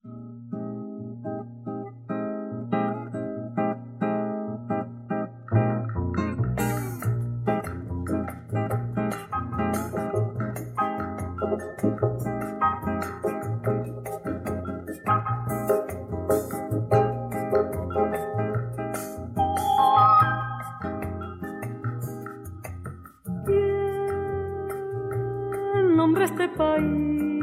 Este país,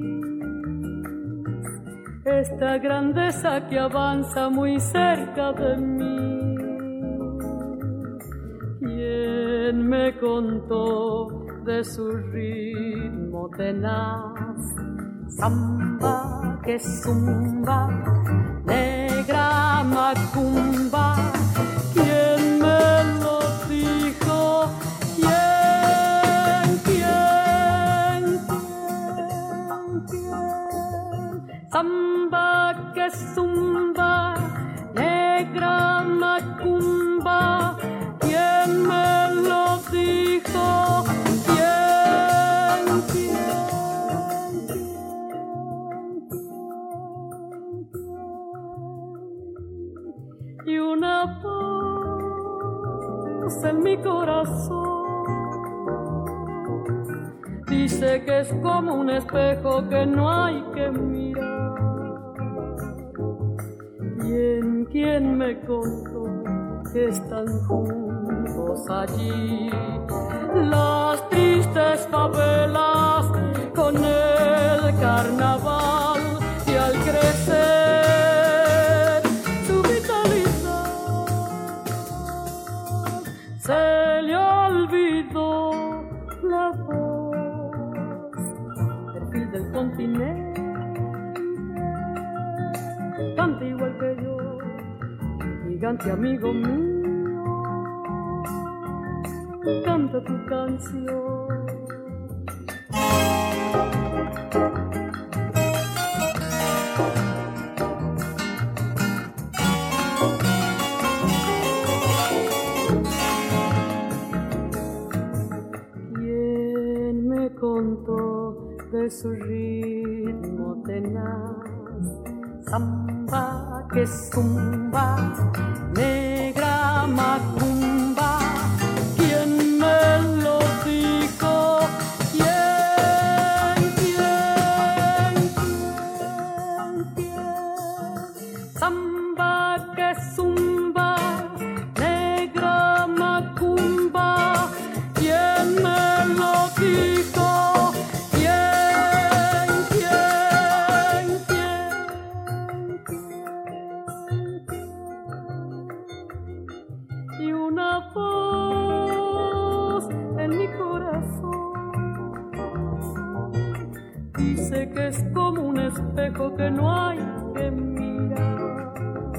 esta grandeza que avanza muy cerca de mí. ¿Quién me contó de su ritmo tenaz? Samba que zumba, negra macumba. ¿Quién me lo dijo? Samba que zumba, negra macumba. ¿Quién me lo dijo? ¿Quién? Y una voz en mi corazón dice que es como un espejo que no hay que mirar. ¿Quién me contó que están juntos allí las tristes favelas con el carnaval? Y al crecer su vitalidad se le olvidó la voz, perfil del continente, canta igual que yo, gigante amigo mío, canta tu canción. ¿Quién me contó de su ritmo tenaz? Samba que zumba, negra macumba. ¿Quién me lo dijo? ¿Quién? Samba que zumba, negra macumba. ¿Quién me lo dijo? Y una voz en mi corazón dice que es como un espejo que no hay que mirar.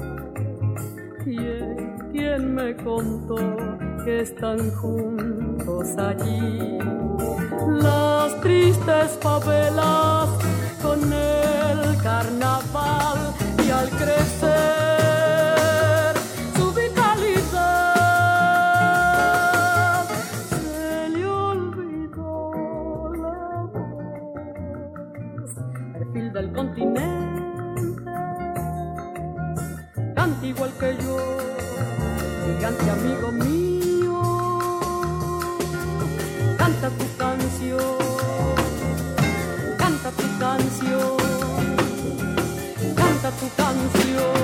¿Quién me contó que están juntos allí las tristes favelas con el carnaval? Y al crecer del continente, canta igual que yo, gigante amigo mío, canta tu canción, canta tu canción, canta tu canción.